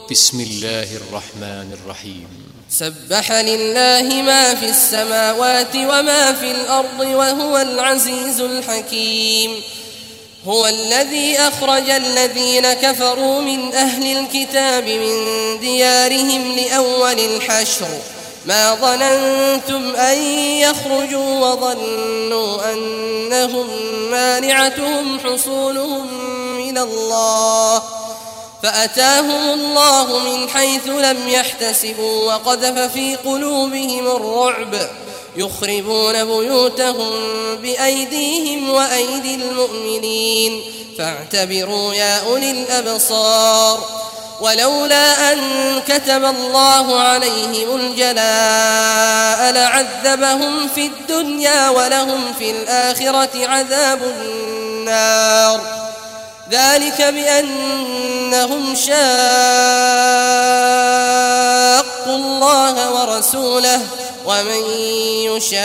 بسم الله الرحمن الرحيم. سبح لله ما في السماوات وما في الأرض وهو العزيز الحكيم. هو الذي أخرج الذين كفروا من أهل الكتاب من ديارهم لأول الحشر ما ظننتم أن يخرجوا وظنوا أنهم مانعتهم حصونهم من الله فأتاهم الله من حيث لم يحتسبوا وقذف في قلوبهم الرعب يخربون بيوتهم بأيديهم وأيدي المؤمنين فاعتبروا يا أولي الأبصار. ولولا أن كتب الله عليهم الجلاء لعذبهم في الدنيا ولهم في الآخرة عذاب النار ذلك بأنهم شاقوا الله ورسوله ومن يشاق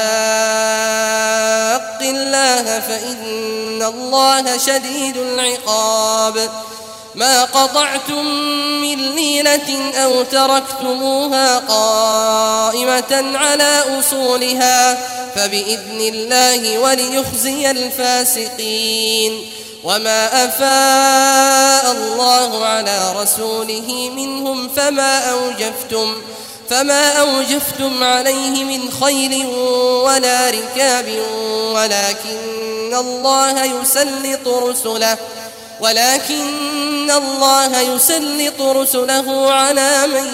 الله فإن الله شديد العقاب. ما قطعتم من لينة أو تركتموها قائمة على أصولها فبإذن الله وليخزي الفاسقين. وما أفاء الله على رسوله منهم فما أوجفتم عليه من خيل ولا ركاب ولكن الله يسلط رسله على من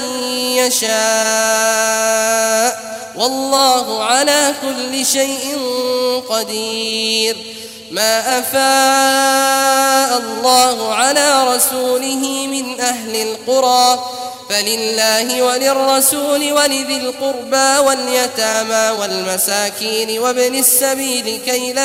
يشاء والله على كل شيء قدير. ما أفاء الله على رسوله من أهل القرى فلله وللرسول ولذي القربى واليتامى والمساكين وابن السبيل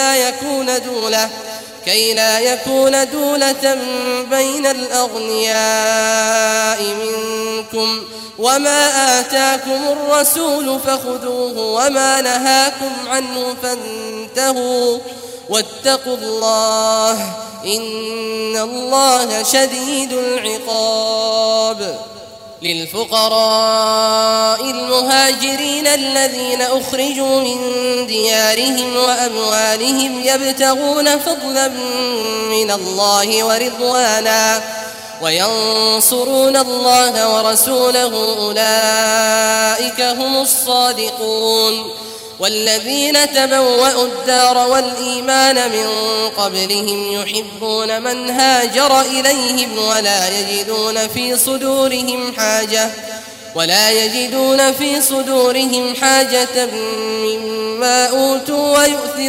كي لا يكون دولة بين الأغنياء منكم. وما آتاكم الرسول فخذوه وما نهاكم عنه فانتهوا واتقوا الله إن الله شديد العقاب. للفقراء المهاجرين الذين أخرجوا من ديارهم وأموالهم يبتغون فضلا من الله ورضوانا وينصرون الله ورسوله أولئك هم الصادقون. والذين تبوأوا الدار والإيمان من قبلهم يحبون من هاجر إليهم ولا يجدون في صدورهم حاجة مما أوتوا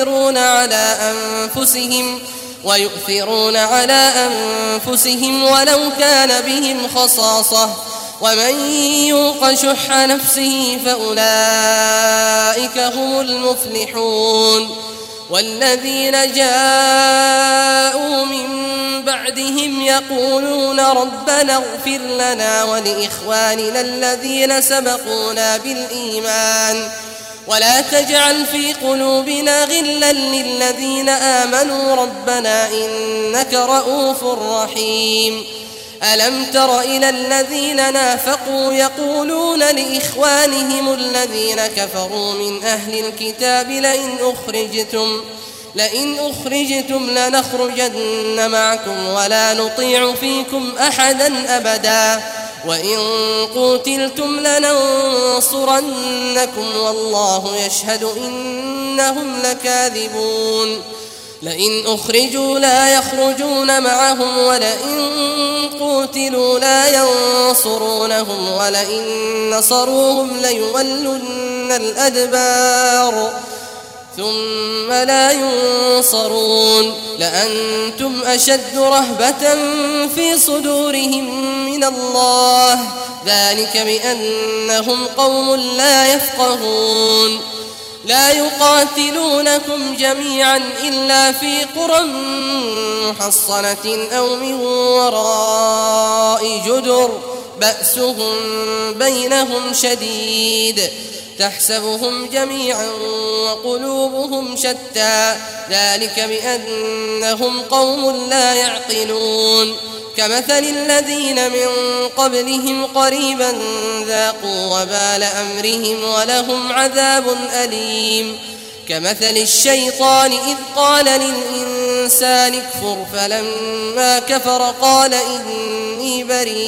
ويؤثرون على أنفسهم ولو كان بهم خصاصة ومن يوق شح نفسه فأولئك هم المفلحون. والذين جاءوا من بعدهم يقولون ربنا اغفر لنا ولإخواننا الذين سبقونا بالإيمان ولا تجعل في قلوبنا غلا للذين آمنوا ربنا إنك رؤوف رحيم. ألم تر إلى الذين نافقوا يقولون لإخوانهم الذين كفروا من أهل الكتاب لئن أخرجتم لنخرجن معكم ولا نطيع فيكم أحدا أبدا وإن قتلتم لننصرنكم والله يشهد إنهم لكاذبون. لئن أخرجوا لا يخرجون معهم ولئن قتلوا لا ينصرونهم ولئن نصروهم ليولن الأدبار ثم لا ينصرون. لأنتم أشد رهبة في صدورهم من الله ذلك بأنهم قوم لا يفقهون. لا يقاتلونكم جميعا إلا في قرى محصنة أو من وراء جدر بأسهم بينهم شديد تحسبهم جميعا وقلوبهم شتى ذلك بأنهم قوم لا يعقلون. كمثل الذين من قبلهم قريبا ذاقوا وبال أمرهم ولهم عذاب أليم كمثل الشيطان إذ قال للإنسان اكفر فلما كفر قال إني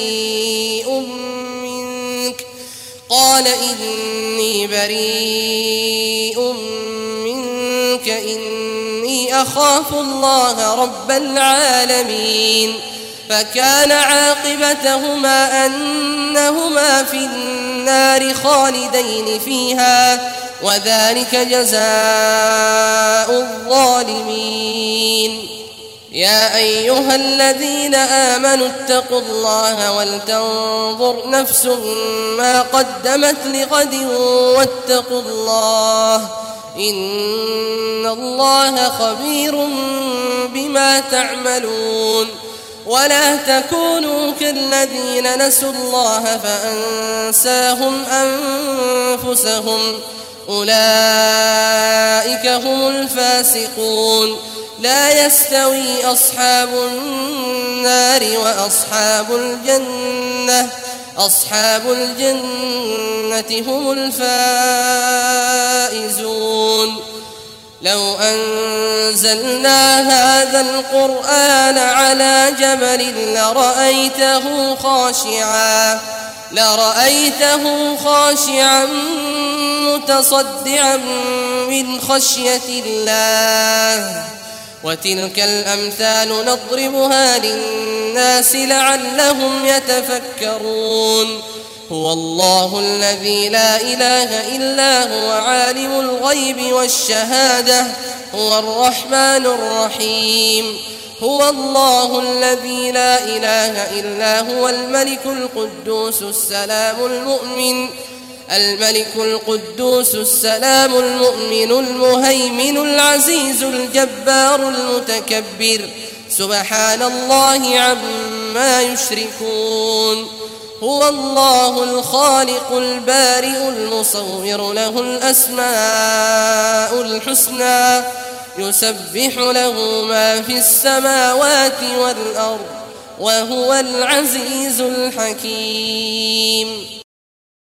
بريء منك إني أخاف الله رب العالمين فكان عاقبتهما أنهما في النار خالدين فيها وذلك جزاء الظالمين يا أيها الذين آمنوا اتقوا الله ولتنظر نفس ما قدمت لغد واتقوا الله إن الله خبير بما تعملون ولا تكونوا كالذين نسوا الله فأنساهم أنفسهم أولئك هم الفاسقون لا يستوي أصحاب النار وأصحاب الجنة أصحاب الجنة هم الفائزون لو أنزلنا هذا القرآن على جبل لرأيته خاشعا متصدعا من خشية الله وتلك الأمثال نضربها للناس لعلهم يتفكرون هو الله الذي لا إله إلا هو عالم الغيب والشهادة هو الرحمن الرحيم هو الله الذي لا إله إلا هو الملك القدوس السلام المؤمن المهيمن العزيز الجبار المتكبر سبحان الله عما يشركون هو الله الخالق البارئ المصور له الأسماء الحسنى يسبح له ما في السماوات والأرض وهو العزيز الحكيم